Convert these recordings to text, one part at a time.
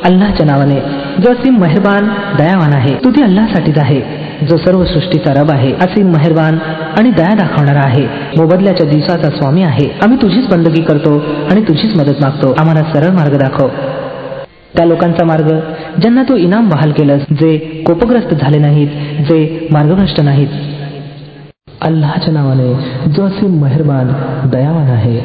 अल्लाहच्या नावाने जो असीम मेहरबान दयावान आहे. स्तुती अल्लाहसाठीच आहे जो सर्व सृष्टीचा रब आहे, असीम मेहरबान आणि दया दाखवणारा आहे, मोबदल्याच्या दिवसाचा स्वामी आहे. आम्ही तुझीच बंदगी करतो आणि तुझीच मदत मागतो. आम्हाला सरळ मार्ग दाखव, त्या लोकांचा मार्ग ज्यांना तू इनाम बहाल केलंस, जे कोपग्रस्त झाले नाहीत, जे मार्गभ्रष्ट नाहीत. अल्लाहच्या नावाने जो असीम मेहरबान दयावान आहे.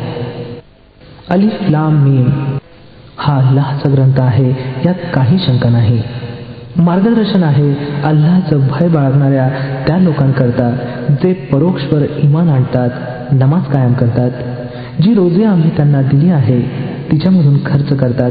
अलिफ लाम मीम हा अल्लाहचा ग्रंथ आहे, यात काही शंका नाही. मार्गदर्शन आहे अल्लाहचं भय बाळगणाऱ्या त्या लोकांकरता जे परोक्षवर इमान आणतात, नमाज कायम करतात, जी रोजी आम्ही त्यांना दिली आहे तिच्यामधून खर्च करतात.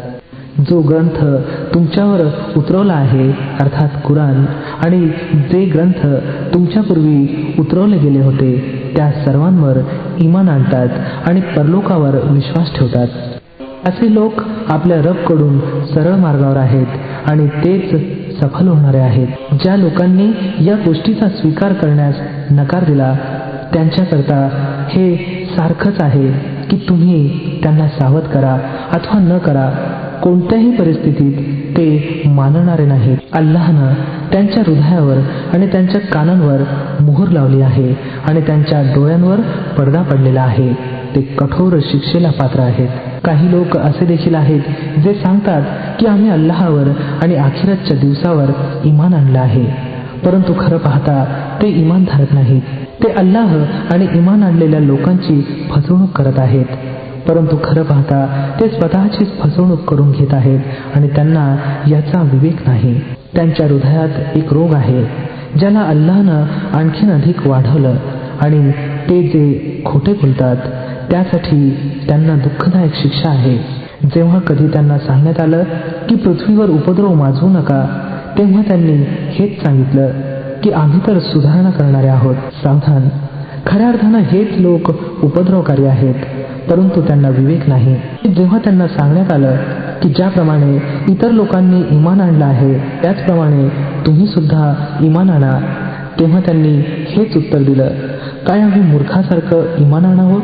जो ग्रंथ तुमच्यावर उतरवला आहे अर्थात कुराण, आणि जे ग्रंथ तुमच्यापूर्वी उतरवले गेले होते त्या सर्वांवर इमान आणतात आणि परलोकावर विश्वास ठेवतात. असे लोक आपल्या रबकडून सरळ मार्गावर आहेत आणि तेच सफल होणारे आहेत. ज्या लोकांनी या गोष्टीचा स्वीकार करण्यास नकार दिला त्यांच्याकरता हे सारखंच आहे की तुम्ही त्यांना सावध करा अथवा न करा, कोणत्याही परिस्थितीत ते मानणारे नाहीत. अल्लाहनं त्यांच्या हृदयावर आणि त्यांच्या कानांवर मोहर लावली आहे आणि त्यांच्या डोळ्यांवर पडदा पडलेला आहे. ते कठोर शिक्षेला पात्र आहेत. काही लोक असे देखील आहेत जे सांगतात की आम्ही अल्लाहवर आणि आखिरतच्या दिवसावर इमान आणलं आहे, परंतु खरं पाहता ते इमान धरत नाहीत. ते अल्लाह आणि इमान आणलेल्या लोकांची फसवणूक करत आहेत, परंतु खरं पाहता ते स्वतःचीच फसवणूक करून घेत आहेत आणि त्यांना याचा विवेक नाही. त्यांच्या हृदयात एक रोग आहे ज्याला अल्लाहनं आणखीन अधिक वाढवलं आणि ते जे खोटे बोलतात त्यासाठी त्यांना दुःखदायक शिक्षा आहे. जेव्हा कधी त्यांना सांगण्यात आलं की पृथ्वीवर उपद्रव माजवू नका, तेव्हा त्यांनी हेच सांगितलं की आम्ही तर सुधारणा करणारे आहोत. सावधान, खऱ्या अर्थानं हेच लोक उपद्रवकारी आहेत, परंतु त्यांना विवेक नाही. जेव्हा त्यांना सांगण्यात आलं की ज्याप्रमाणे इतर लोकांनी इमान आणलं आहे त्याचप्रमाणे तुम्ही सुद्धा इमान आणा, तेव्हा त्यांनी हेच उत्तर दिलं, काय आम्ही मूर्खासारखं इमान आणावं?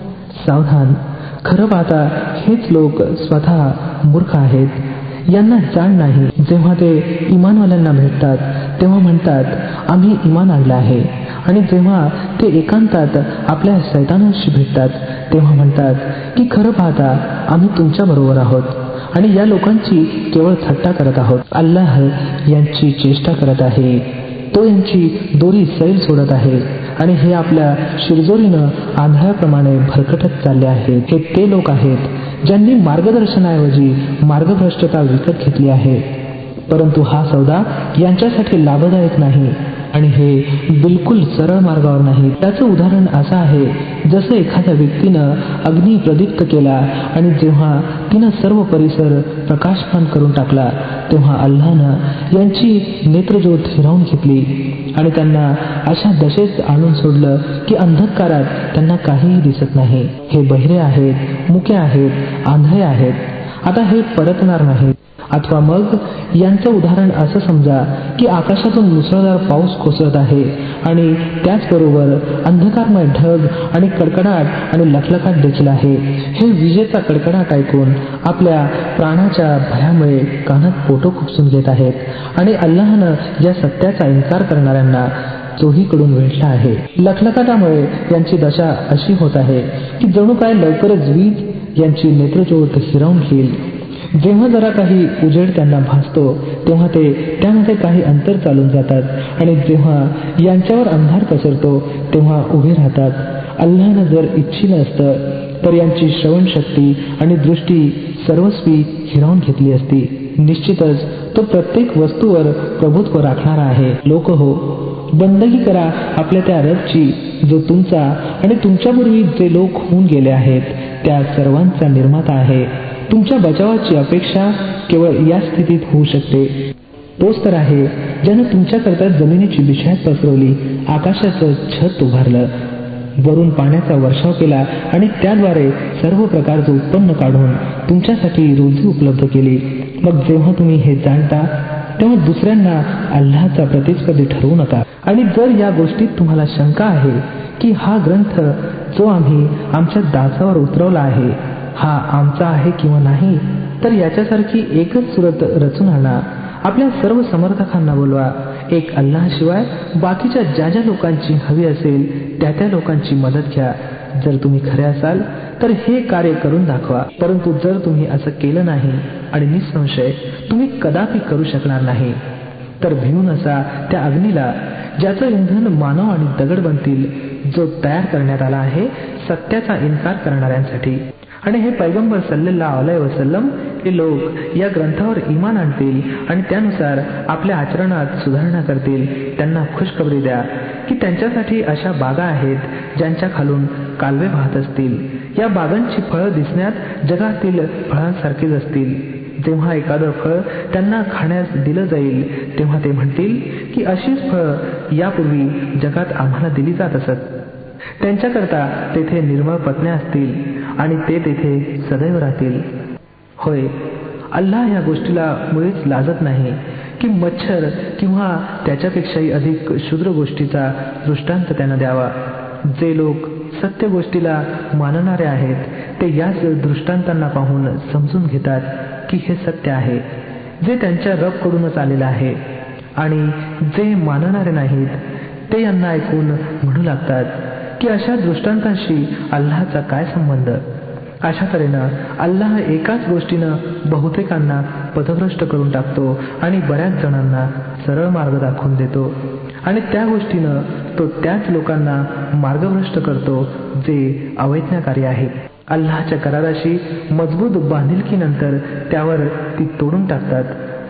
सावधान, खरं पाहता हेच लोक स्वतः मूर्ख आहेत, यांना जाण नाही. जेव्हा ते इमानवाल्यांना भेटतात तेव्हा म्हणतात आम्ही इमान आणलं आहे, आणि जेव्हा ते एकांतात आपल्या शैतानाशी भेटतात तेव्हा म्हणतात की खरं पाहता आम्ही तुमच्या बरोबर आहोत आणि या लोकांची केवळ थट्टा करत आहोत. अल्लाह यांची चेष्टा करत आहे, तो यांची दोरी सैल सोडत आहे आणि हे आपल्या शिरजोरीनं आंधळ्याप्रमाणे भरकटत चालले आहेत. हे ते लोक आहेत ज्यांनी मार्गदर्शनाऐवजी मार्गभ्रष्टता विकत घेतली आहे, परंतु हा सौदा यांच्यासाठी लाभदायक नाही आणि हे बिलकुल सरळ मार्गावर नाही. त्याचं उदाहरण असं आहे जसं एखाद्या व्यक्तीनं अग्नी प्रदीप्त केला आणि जेव्हा तिनं सर्व परिसर प्रकाशमान करून टाकला तेव्हा अल्लाहनं यांची नेत्रज्योत हिरावून घेतली आणि त्यांना अशा दशेत आणून सोडलं की अंधकारात त्यांना काहीही दिसत नाही. हे बहिरे आहेत, मुके आहेत, आंधळे आहेत. आता हे परतणार नाहीत. अथवा मग यांचं उदाहरण असं समजा की आकाशातून मुसळधार पाऊस कोसळत आहे आणि त्याचबरोबर अंधकारमय ढग आणि कडकडाट आणि लखलखाट देखील आहे. हे विजेचा कडकडाट ऐकून आपल्या प्राणाच्या भयामुळे कानात पोटं खुपसून घेत आहेत आणि अल्लाहनं या सत्याचा इन्कार करणाऱ्यांना चोहीकडून वेढला आहे. लखलखाटामुळे यांची दशा अशी होत आहे की जणू काय लवकरच वीज यांची नेत्रज्योत हिरावून घेईल. जेव्हा जरा काही उजेड त्यांना भासतो तेव्हा ते त्यामध्ये काही अंतर चालून जातात आणि जेव्हा यांच्यावर अंधार पसरतो तेव्हा उभे राहतात. अल्लाहनं जर इच्छिलं असतं तर यांची श्रवणशक्ती आणि दृष्टी सर्वस्वी हिरावून घेतली असती. निश्चितच तो प्रत्येक वस्तूवर प्रभुत्व राखणारा आहे. लोक हो, बंदगी करा आपल्या त्या रबची जो तुमचा आणि तुमच्यापूर्वी जे लोक होऊन गेले आहेत त्या सर्वांचा निर्माता आहे. तुमच्या बचावाची अपेक्षा केवळ या स्थितीत होऊ शकते. तोच तर आहे ज्यानं तुमच्याकरता जमिनीची बिछायात पसरवली, आकाशाचं छत उभारलं, वरून पाण्याचा वर्षाव केला आणि त्याद्वारे सर्व प्रकारचं उत्पन्न काढून तुमच्यासाठी रोजी उपलब्ध केली. मग जेव्हा तुम्ही हे जाणता तेव्हा दुसऱ्यांना अल्लाहचा प्रतिस्पर्धी ठरवू नका. आणि जर या गोष्टीत तुम्हाला शंका आहे की हा ग्रंथ जो आम्ही आमच्या दासावर उतरवला आहे हा आमचा आहे किंवा नाही, तर याच्यासारखी एकच सुरत रचून आणा, आपल्या सर्व समर्थकांना बोलवा, एक अल्लाशिवाय बाकीच्या ज्या ज्या लोकांची हवी असेल त्या लोकांची मदत घ्या. जर तुम्ही खरे असाल तर हे कार्य करून दाखवा. परंतु जर तुम्ही असं केलं नाही आणि निसंशय तुम्ही कदापि करू शकणार नाही, तर भिवून असा त्या अग्नीला ज्याचं इंधन मानव आणि दगड बनतील, जो तयार करण्यात आला आहे सत्याचा इन्कार करणाऱ्यांसाठी. आणि हे पैगंबर सल्लल्लाहु अलैहि वसल्लम हे लोक या ग्रंथावर ईमान आणतील आणि त्यानुसार आपल्या आचरणात सुधारणा करतील, त्यांना खुशखबरी द्या की त्यांच्यासाठी अशा बागा आहेत ज्यांच्या खालून कालवे वाहत असतील. या बागांची फळं दिसण्यात जगातील फळांसारखीच असतील. जेव्हा एखादं फळ त्यांना खाण्यास दिलं जाईल तेव्हा ते म्हणतील की अशीच फळं यापूर्वी जगात आम्हाला दिली जात असत. त्यांच्याकरता तेथे निर्मळ पत्न्या असतील आणि ते तेथे सदैव राहतील. होय, अल्लाह या गोष्टीला मुळीच लाजत नाही की मच्छर किंवा त्याच्यापेक्षाही अधिक क्षुद्र गोष्टीचा दृष्टांत त्यांना द्यावा. जे लोक सत्य गोष्टीला मानणारे आहेत ते याच दृष्टांतांना पाहून समजून घेतात की हे सत्य आहे, जे त्यांच्या रबकडूनच आलेलं आहे. आणि जे मानणारे नाहीत ते यांना ऐकून म्हणू लागतात की अशा दृष्टांतांशी अल्लाहचा काय संबंध. अशा तऱ्हेनं अल्लाह एकाच गोष्टीनं बहुतेकांना पथभ्रष्ट करून टाकतो आणि बऱ्याच जणांना सरळ मार्ग दाखवून देतो, आणि त्या गोष्टीनं तो त्याच लोकांना मार्गभ्रष्ट करतो जे अवैज्ञाकारी आहेत. अल्लाहच्या कराराशी मजबूत बांधिलकीनंतर त्यावर ती तोडून टाकतात.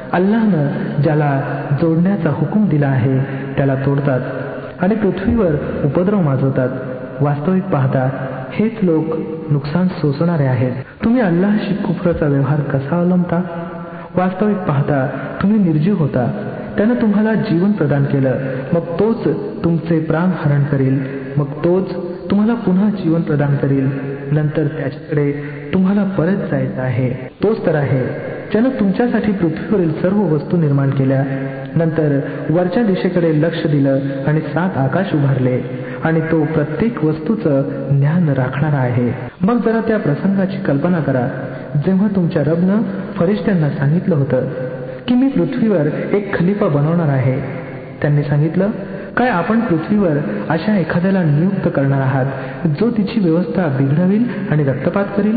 अल्लाहनं ज्याला जोडण्याचा हुकूम दिला आहे त्याला तोडतात आणि पृथ्वीवर उपद्रव माजवतात. वास्तविक पाहता हेच लोक नुकसान सोसणारे आहेत. तुम्ही अल्लाहशी कुफ्रचा व्यवहार कसा अवलंबता? वास्तविक पाहता तुम्ही निर्जीव होता, त्यानं तुम्हाला जीवन प्रदान केलं, मग तोच तुमचे प्राण हरण करील, मग तोच तुम्हाला पुन्हा जीवन प्रदान करील, नंतर त्याच्याकडे तुम्हाला परत जायचं आहे. तोच तर आहे ज्यानं तुमच्यासाठी पृथ्वीवरील सर्व वस्तू निर्माण केल्या, नंतर वरच्या दिशेकडे लक्ष दिलं आणि 7 आकाश उभारले, आणि तो प्रत्येक वस्तूचं ज्ञान राखणारा आहे. मग जरा त्या प्रसंगाची कल्पना करा जेव्हा तुमच्या रबनं फरिश्त्यांना सांगितलं होतं की मी पृथ्वीवर एक खलिफा बनवणार आहे. त्यांनी सांगितलं, काय आपण पृथ्वीवर अशा एखाद्याला नियुक्त करणार आहात जो तिची व्यवस्था बिघडवेल आणि रक्तपात करील?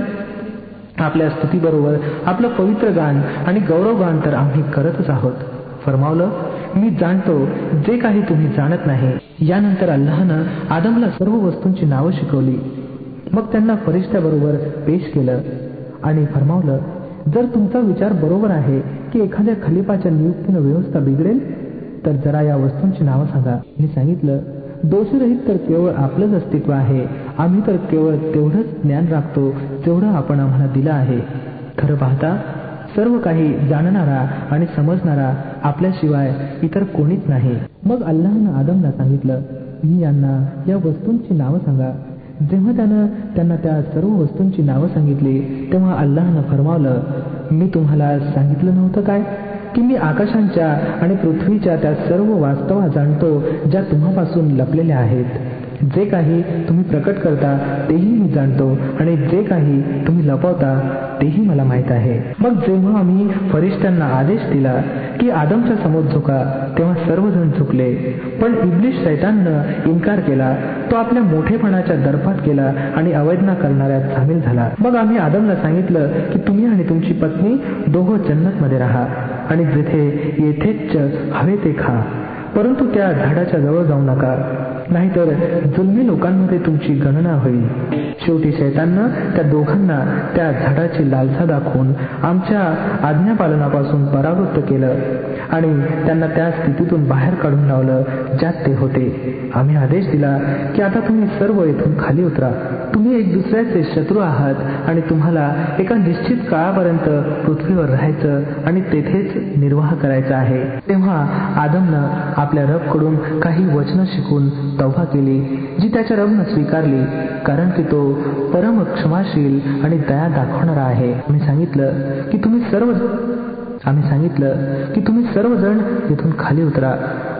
आपल्या स्तुतीबरोबर आपलं पवित्र गान आणि गौरवगान तर आम्ही करतच आहोत. फरमावलं, मी जाणतो जे काही तुम्ही जाणत नाही. यानंतर अल्लाहनं आदमला सर्व वस्तूंची नावं शिकवली. मग त्यांना फरिश्त्याबरोबर पेश केलं आणि फरमावलं, जर तुमचा विचार बरोबर आहे की एखाद्या खलिफाच्या नियुक्तीनं व्यवस्था बिघडेल तर जरा या वस्तूंची नावं सांगा. मी सांगितलं, दोषरहित तर केवळ आपलंच अस्तित्व आहे. आम्ही तर केवळ तेवढंच ज्ञान राखतो जेवढं आपण आम्हाला दिलं आहे. खरं पाहता सर्व काही जाणणारा आणि समजणारा आपल्याशिवाय इतर कोणीच नाही. मग अल्लाहनं आदमला सांगितलं, मी यांना या वस्तूंची नावं सांगा. जेव्हा त्यानं त्यांना त्या सर्व वस्तूंची नावं सांगितली तेव्हा अल्लाहनं फरमावलं, मी तुम्हाला सांगितलं नव्हतं काय की मी आकाशांच्या आणि पृथ्वीच्या त्या सर्व वास्तवा जाणतो ज्या तुम्हापासून लपलेल्या आहेत. जे काही तुम्ही प्रकट करता तेही मी जाणतो आणि जे काही तुम्ही लपवता तेही मला माहीत आहे. मग जेव्हा आम्ही फरिश्त्यांना आदेश दिला की आदमच्या समोर झुका तेव्हा सर्वजण झुकले, पण इब्लिस शैताननं इन्कार केला. तो आपल्या मोठेपणाच्या दर्पात गेला आणि अवैज्ञा करणाऱ्यात सामील झाला. मग आम्ही आदमला सांगितलं की तुम्ही आणि तुमची पत्नी दोघं जन्नतमध्ये राहा आणि जेथे येथेच हवे ते खा, परंतु त्या झाडाच्या जवळ जाऊ नका, नाहीतर जुलमी लोकांमध्ये तुमची गणना होईल. शेवटी शैताननं त्या दोघांना त्या झाडाची लालसा दाखवून आमच्या आज्ञापालनापासून परावृत्त केलं आणि त्यांना त्या स्थितीतून बाहेर काढून लावलं ज्यात ते होते. आम्ही आदेश दिला की आता तुम्ही सर्व येथून खाली उतरा. तुम्ही एक दुसऱ्याचे शत्रू आहात आणि तुम्हाला एका निश्चित काळापर्यंत पृथ्वीवर राहायचं आणि तेथेच निर्वाह करायचा आहे. तेव्हा आदमनं आपल्या रबकडून काही वचनं शिकून तौबा केली, जी त्याच्या रबनं स्वीकारली, कारण की तो परम क्षमाशील आणि दया दाखवणारा आहे. आम्ही सांगितलं की तुम्ही सर्वजण येथून खाली उतरा.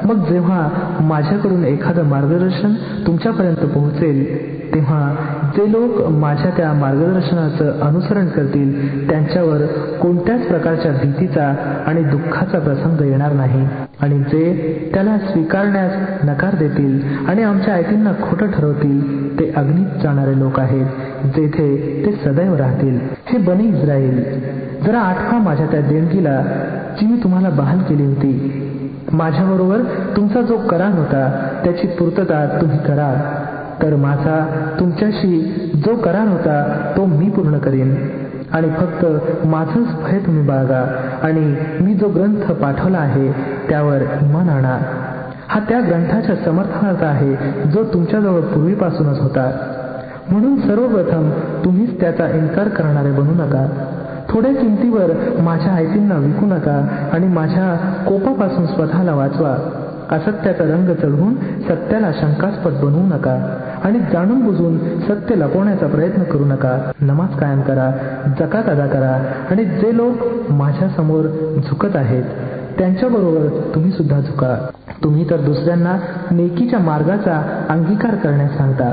मग जेव्हा माझ्याकडून एखादं मार्गदर्शन तुमच्यापर्यंत पोहोचेल तेव्हा जे लोक माझ्या त्या मार्गदर्शनाचं अनुसरण करतील त्यांच्यावर कोणत्याच प्रकारच्या भीतीचा आणि दुःखाचा प्रसंग येणार नाही. आणि जे त्याला स्वीकारण्यास नकार देतील आणि आमच्या आयतींना खोटं ठरवतील ते अग्नीत जाणारे लोक आहेत, जेथे ते सदैव राहतील. हे बनी इस्राईल, जरा आठवा माझ्या त्या देणगीला जी मी तुम्हाला बहाल केली होती. माझ्याबरोबर तुमचा जो करार होता त्याची पूर्तता तुम्ही करा, तर माझा तुमच्याशी जो करार होता तो मी पूर्ण करीन. आणि फक्त माझंच भय तुम्ही बाळगा आणि मी जो ग्रंथ पाठवला आहे त्यावर ईमान आणा. हा त्या ग्रंथाच्या समर्थनार्थ आहे जो तुमच्याजवळ पूर्वीपासूनच होता. म्हणून सर्वप्रथम तुम्हीच त्याचा इन्कार करणारे बनू नका. थोड्या किमतीवर माझ्या आयतींना विकू नका आणि माझ्या कोपापासून स्वतःला वाचवा. असत्याचा रंग चढवून सत्याला शंकास्पद बनवू नका आणि जाणून बुजून सत्य लपवण्याचा प्रयत्न करू नका. नमाज कायम करा, जकात अदा करा आणि जे लोक माझ्या समोर झुकत आहेत त्यांच्याबरोबर तुम्ही सुद्धा झुका. तुम्ही तर दुसऱ्यांना नेकीच्या मार्गाचा अंगीकार करण्यास सांगता,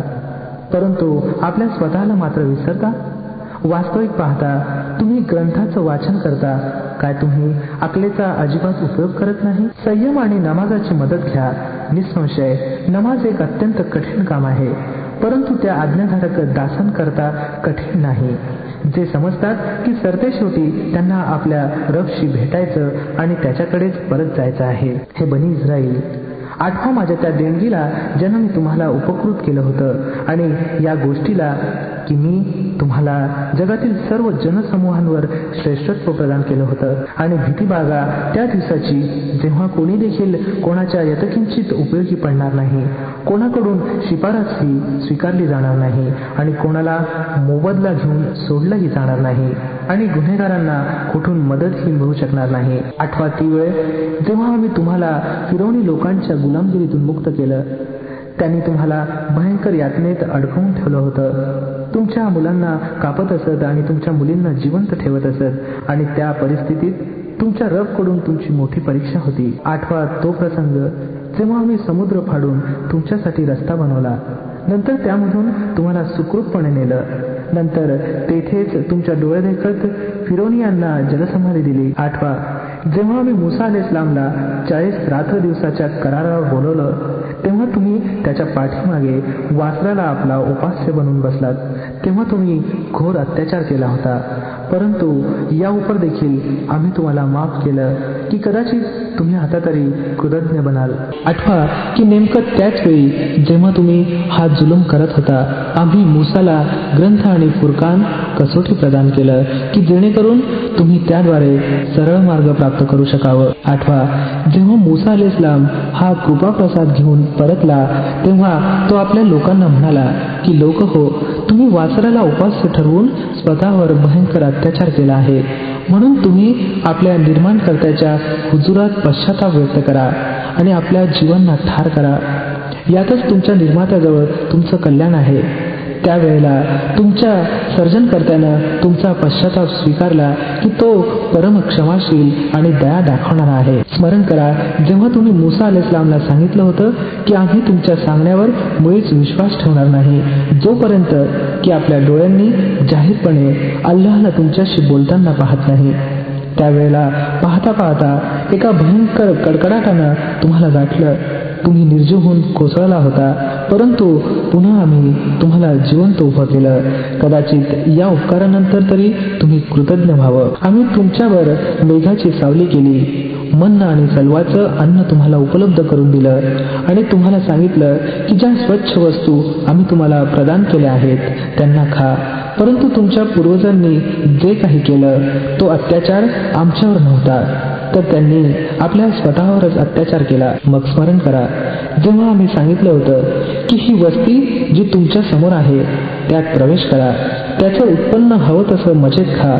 परंतु आपल्या स्वतःला मात्र विसरता. वास्तविक पाहता तुम्ही ग्रंथाचं वाचन करता, काय तुम्ही अकलेचा अजिबात उपयोग करत नाही? संयम आणि नमाजाची मदत घ्या. निसंशय नमाज एक अत्यंत कठीण काम आहे, परंतु त्या आज्ञाधारक दासांकरता कठीण नाही, जे समजतात की सरतेशेवटी त्यांना आपल्या रबशी भेटायचं आणि त्याच्याकडेच परत जायचं आहे. हे बनी इस्राईल, आठवा माझ्या त्या देणगीला ज्यानं मी तुम्हाला उपकृत केलं होतं आणि या गोष्टीला की मी तुम्हाला जगातील सर्व जनसमूहांवर श्रेष्ठत्व प्रदान केलं होतं. आणि भीती बाळगा त्या दिवसाची जेव्हा कोणी देखील कोणाच्या यत्किंचित उपयोगी पडणार नाही, कोणाकडून शिफारसही स्वीकारली जाणार नाही आणि कोणाला मोबदला घेऊन सोडलंही जाणार नाही आणि गुन्हेगारांना कुठून मदतही मिळू शकणार नाही. आठवा ती वेळ जेव्हा आम्ही तुम्हाला फिरवणी लोकांच्या गुलामगिरीतून मुक्त केलं. त्यांनी तुम्हाला भयंकर यातनेत अडकवून ठेवलं होतं. तुमच्या मुलांना कापत असत आणि तुमच्या मुलींना जिवंत ठेवत असत आणि त्या परिस्थितीत तुमच्या रबकडून तुमची मोठी परीक्षा होती. आठवा तो प्रसंग जेव्हा आम्ही समुद्र फाडून तुमच्यासाठी रस्ता बनवला, नंतर त्यामधून तुम्हाला सुखरूपपणे नेलं. नंतर तेथेच तुमच्या डोळ्यादेखत फिरौनियांना जलसमाधी दिली. आठवा जेव्हा आम्ही मुसा अलैहिस्सलामला 40 रात्र दिवसाच्या करारावर बोलवलं, तेव्हा तुम्ही त्याच्या पाठीमागे वासराला आपला उपास्य बनवून बसलात. तेव्हा तुम्ही घोर अत्याचार केला होता, परंतु या उपर देखील आम्ही तुम्हाला माफ केलं की कदाचित तुम्ही आता तरी कृतज्ञ बनाल. आठवा की नेमकं त्याच वेळी जेव्हा तुम्ही हा जुलूम करत होता, आम्ही मुसाला ग्रंथ आणि फुरकान कसोटी प्रदान केलं की जेणेकरून तुम्ही त्याद्वारे सरळ मार्ग प्राप्त करू शकावं. आठवा जेव्हा मुसा अलैहिस्सलाम हा कृपाप्रसाद घेऊन परतला, तेव्हा तो आपल्या लोकांना म्हणाला की लोक हो, तुम्ही वासराला उपास्य ठरवून स्वतःवर भयंकर अत्याचार केला आहे, म्हणून तुम्ही आपल्या निर्माणकर्त्याच्या हुजुरात पश्चाताप व्यक्त करा आणि आपल्या जीवांना ठार करा. यातच तुमच्या निर्मात्याजवळ तुमचं कल्याण आहे. त्यावेळेला तुमच्या सर्जनकर्त्यानं तुमचा पश्चाताप स्वीकारला की तो परम क्षमाशील आणि दया दाखवणारा आहे. स्मरण करा जेव्हा तुम्ही मुसा अलैहिस्सलामला सांगितलं होतं की आम्ही तुमच्या सांगण्यावर मुळीच विश्वास ठेवणार नाही जोपर्यंत की आपल्या डोळ्यांनी जाहीरपणे अल्लाहला तुमच्याशी बोलताना पाहत नाही. त्यावेळेला पाहता पाहता एका भयंकर कडकडाटानं तुम्हाला गाठलं. तुम्ही निर्जीव होऊन कोसळला होता, परंतु पुन्हा आम्ही तुम्हाला जिवंत उभं केलं. कदाचित या उपकारानंतर तरी तुम्ही कृतज्ञ व्हावं. आम्ही तुमच्यावर मेघाची सावली केली, मन्न आणि सलवाचं अन्न तुम्हाला उपलब्ध करून दिलं आणि तुम्हाला सांगितलं की ज्या स्वच्छ वस्तू आम्ही तुम्हाला प्रदान केल्या आहेत त्यांना खा. परंतु तुमच्या पूर्वजांनी जे काही केलं तो अत्याचार आमच्यावर नव्हता, तर त्यांनी आपल्या स्वतःवरच अत्याचार केला. मग स्मरण करा जेव्हा आम्ही सांगितलं होतं की ही वस्ती जी तुमच्या समोर आहे त्यात प्रवेश करा, त्याचं उत्पन्न हवं तसं मजेत खा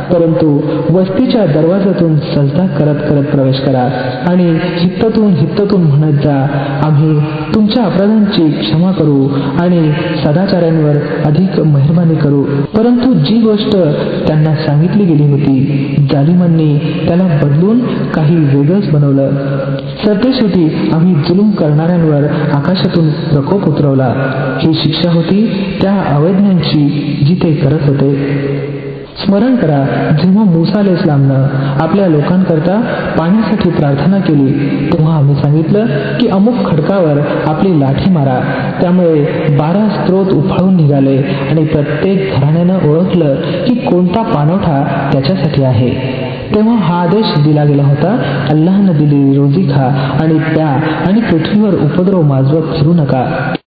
परंतु वस्तीच्या दरवाजातून सजदा करत करत प्रवेश करा आणि हित्ततून म्हणत जा, आम्ही तुमच्या अपराधांची क्षमा करू आणि सदाचार्यांवर अधिक मेहरबानी करू. परंतु जी गोष्ट त्यांना सांगितली गेली होती, जालिमांनी त्याला बदलून काही वेगळंच बनवलं. सरतेशेवटी आम्ही जुलूम करणाऱ्यांवर आकाशातून प्रकोप उतरवला. ही शिक्षा होती त्या अवैज्ञांची जी ते करत होते. स्मरण करा, जेव्हा मूसा अलैहिस्सलामनं आपल्या लोकांकरता पाण्यासाठी प्रार्थना केली, तेव्हा आम्ही सांगितलं की अमुक खडकावर आपली लाठी मारा. त्यामुळे 12 स्रोत उफाळून निघाले आणि प्रत्येक घराण्यानं ओळखलं की कोणता पाणवठा त्याच्यासाठी आहे. तेव्हा हा आदेश दिला गेला होता, अल्लाहनं दिलेली रोजी खा आणि प्या आणि पृथ्वीवर उपद्रव माजवत फिरू नका.